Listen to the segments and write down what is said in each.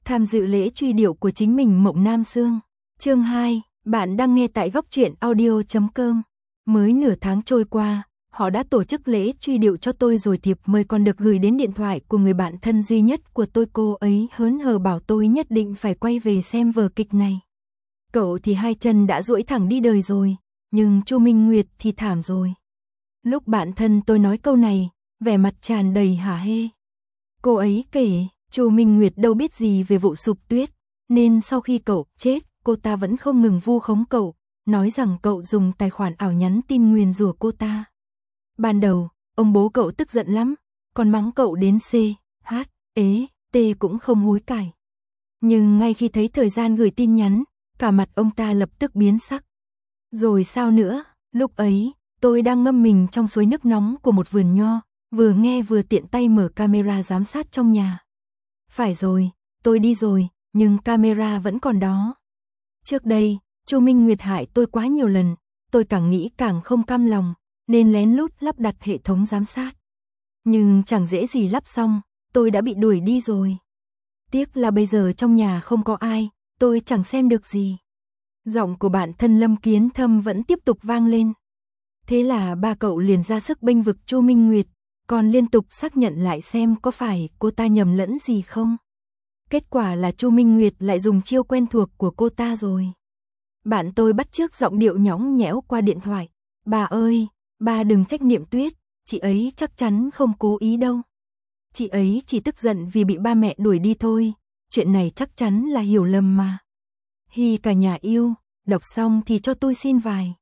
tham dự lễ truy điệu của chính mình Mộng Nam Xương. Chương 2, bạn đang nghe tại góc truyện audio.com. Mới nửa tháng trôi qua, họ đã tổ chức lễ truy điệu cho tôi rồi, thiệp mời còn được gửi đến điện thoại của người bạn thân duy nhất của tôi. Cô ấy hớn hở bảo tôi nhất định phải quay về xem vở kịch này. Cậu thì hai chân đã duỗi thẳng đi đời rồi, nhưng Chu Minh Nguyệt thì thảm rồi. Lúc bạn thân tôi nói câu này, vẻ mặt tràn đầy hả hê. Cô ấy kể, Chu Minh Nguyệt đâu biết gì về vụ sụp tuyết, nên sau khi cậu chết, cô ta vẫn không ngừng vu khống cậu, nói rằng cậu dùng tài khoản ảo nhắn tin nguyền rủa cô ta. Ban đầu, ông bố cậu tức giận lắm, còn mắng cậu đến C, H, ế, T cũng không hối cải. Nhưng ngay khi thấy thời gian gửi tin nhắn, cả mặt ông ta lập tức biến sắc. Rồi sao nữa, lúc ấy, tôi đang ngâm mình trong suối nước nóng của một vườn nho, vừa nghe vừa tiện tay mở camera giám sát trong nhà. Phải rồi, tôi đi rồi, nhưng camera vẫn còn đó. Trước đây, Chu Minh Nguyệt hại tôi quá nhiều lần, tôi càng nghĩ càng không cam lòng, nên lén lút lắp đặt hệ thống giám sát. Nhưng chẳng dễ gì lắp xong, tôi đã bị đuổi đi rồi. Tiếc là bây giờ trong nhà không có ai, tôi chẳng xem được gì. Giọng của bạn thân Lâm Kiến Thâm vẫn tiếp tục vang lên. Thế là ba cậu liền ra sức bênh vực Chu Minh Nguyệt, còn liên tục xác nhận lại xem có phải cô ta nhầm lẫn gì không. Kết quả là Chu Minh Nguyệt lại dùng chiêu quen thuộc của cô ta rồi. Bạn tôi bắt chước giọng điệu nhõng nhẽo qua điện thoại. Bà ơi, bà đừng trách Niệm Tuyết, chị ấy chắc chắn không cố ý đâu. Chị ấy chỉ tức giận vì bị ba mẹ đuổi đi thôi, chuyện này chắc chắn là hiểu lầm mà. Hi cả nhà yêu, đọc xong thì cho tôi xin vài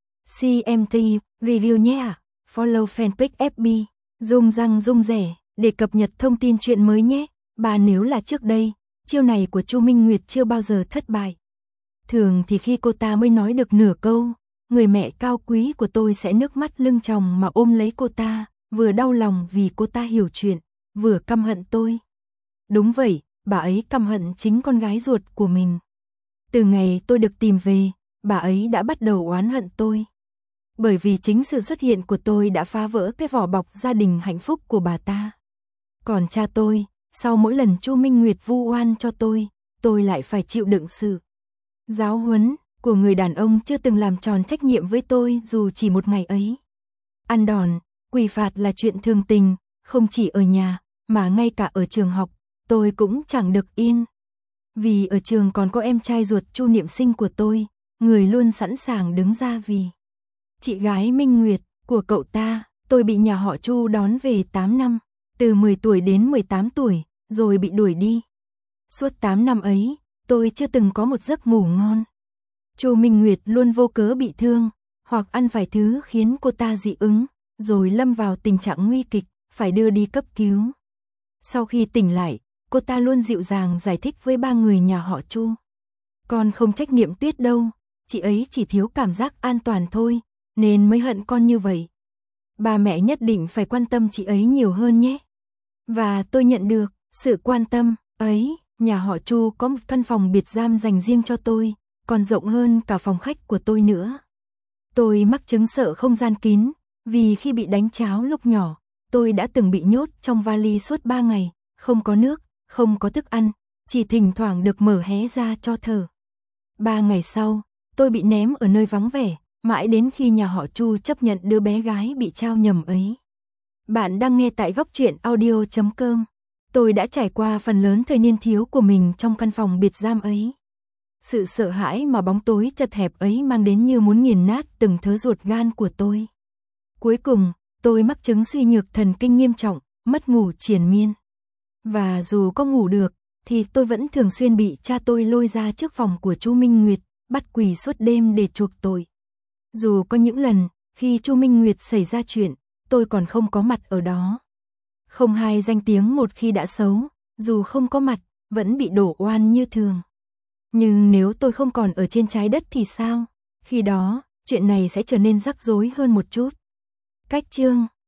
CMT review nhé ạ. Follow fanpage FB, rung răng rung rẻ, để cập nhật thông tin chuyện mới nhé. Bà nếu là trước đây, chiêu này của Chu Minh Nguyệt chưa bao giờ thất bại. Thường thì khi cô ta mới nói được nửa câu, người mẹ cao quý của tôi sẽ nước mắt lưng tròng mà ôm lấy cô ta, vừa đau lòng vì cô ta hiểu chuyện, vừa căm hận tôi. Đúng vậy, bà ấy căm hận chính con gái ruột của mình. Từ ngày tôi được tìm về, bà ấy đã bắt đầu oán hận tôi. Bởi vì chính sự xuất hiện của tôi đã phá vỡ cái vỏ bọc gia đình hạnh phúc của bà ta. Còn cha tôi, sau mỗi lần Chu Minh Nguyệt vu oan cho tôi lại phải chịu đựng sự giáo huấn của người đàn ông chưa từng làm tròn trách nhiệm với tôi dù chỉ một ngày ấy. Ăn đòn, quỳ phạt là chuyện thường tình, không chỉ ở nhà, mà ngay cả ở trường học, tôi cũng chẳng được yên. Vì ở trường còn có em trai ruột Chu Niệm Sinh của tôi, người luôn sẵn sàng đứng ra vì chị gái Minh Nguyệt của cậu ta. Tôi bị nhà họ Chu đón về 8 năm, từ 10 tuổi đến 18 tuổi, rồi bị đuổi đi. Suốt 8 năm ấy, tôi chưa từng có một giấc ngủ ngon. Chu Minh Nguyệt luôn vô cớ bị thương, hoặc ăn phải thứ khiến cô ta dị ứng, rồi lâm vào tình trạng nguy kịch, phải đưa đi cấp cứu. Sau khi tỉnh lại, cô ta luôn dịu dàng giải thích với ba người nhà họ Chu. Con không trách Niệm Tuyết đâu, chị ấy chỉ thiếu cảm giác an toàn thôi, nên mới hận con như vậy. Ba mẹ nhất định phải quan tâm chị ấy nhiều hơn nhé. Và tôi nhận được sự quan tâm ấy. Nhà họ Chu có một căn phòng biệt giam dành riêng cho tôi, còn rộng hơn cả phòng khách của tôi nữa. Tôi mắc chứng sợ không gian kín, vì khi bị đánh tráo lúc nhỏ, tôi đã từng bị nhốt trong vali suốt 3 ngày, không có nước, không có thức ăn, chỉ thỉnh thoảng được mở hé ra cho thở. 3 ngày sau, tôi bị ném ở nơi vắng vẻ, mãi đến khi nhà họ Chu chấp nhận đứa bé gái bị trao nhầm ấy. Bạn đang nghe tại góc truyện audio.com. Tôi đã trải qua phần lớn thời niên thiếu của mình trong căn phòng biệt giam ấy. Sự sợ hãi mà bóng tối chật hẹp ấy mang đến như muốn nghiền nát từng thớ ruột gan của tôi. Cuối cùng, tôi mắc chứng suy nhược thần kinh nghiêm trọng, mất ngủ triền miên. Và dù có ngủ được, thì tôi vẫn thường xuyên bị cha tôi lôi ra trước phòng của Chu Minh Nguyệt, bắt quỳ suốt đêm để chuộc tội. Dù có những lần, khi Chu Minh Nguyệt xảy ra chuyện, tôi còn không có mặt ở đó. Không hai danh tiếng một khi đã xấu, dù không có mặt, vẫn bị đổ oan như thường. Nhưng nếu tôi không còn ở trên trái đất thì sao? Khi đó, chuyện này sẽ trở nên rắc rối hơn một chút. Cách chương